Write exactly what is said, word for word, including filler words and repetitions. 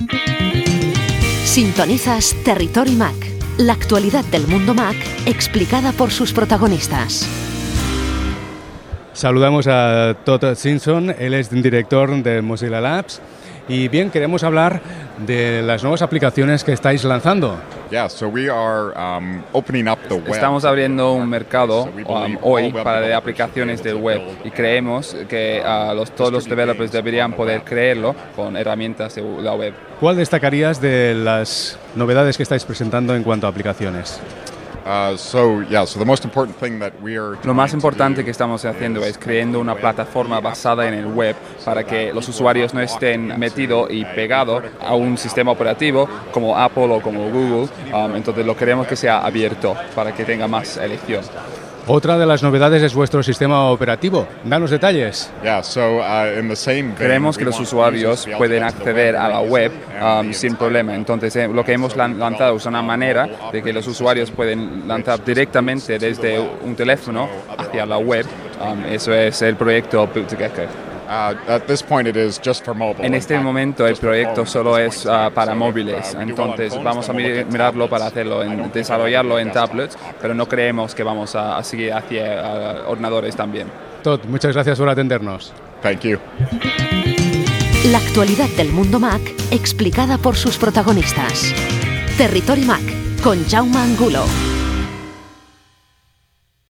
Sintonizas Territory Mac, la actualidad del mundo Mac explicada por sus protagonistas. Saludamos a Todd Simpson, él es director de Mozilla Labs. Y bien, queremos hablar de las nuevas aplicaciones que estáis lanzando. Yeah, so we are, um, opening up the web. Estamos abriendo un mercado um, hoy para de aplicaciones del web y creemos que uh, los, todos los developers deberían poder crearlo con herramientas de la web. ¿Cuál destacarías de las novedades que estáis presentando en cuanto a aplicaciones? Uh, so, yeah, so the most important thing that we are Lo más importante que estamos haciendo es creando una plataforma basada en el web para que los usuarios no estén metidos y pegados a un sistema operativo como Apple o como Google. Um, entonces lo queremos que sea abierto para que tenga más elección. Otra de las novedades es vuestro sistema operativo. Danos detalles. Yeah, so, uh, in the same vein, Queremos que we los want usuarios users to be able to pueden access the acceder web a la and web the um, sin install problema. it. Entonces eh, lo que hemos lan- lanzado es una manera de que los usuarios pueden lanzar directamente desde un teléfono hacia la web. Um, eso es el proyecto Boot2Gecko. Uh, at this point it is just for mobile. En In este fact, momento el just for proyecto phones solo at es this uh, point in para time. móviles, So, uh, we do entonces want phones, vamos a then we'll look mi- at mirarlo para tablets. hacerlo, I don't en, think desarrollarlo en desktop. tablets, pero no creemos que vamos a, a seguir hacia uh, ordenadores también. Todd, muchas gracias por atendernos. Thank you. La actualidad del mundo Mac explicada por sus protagonistas. Territory Mac con Jaume Angulo.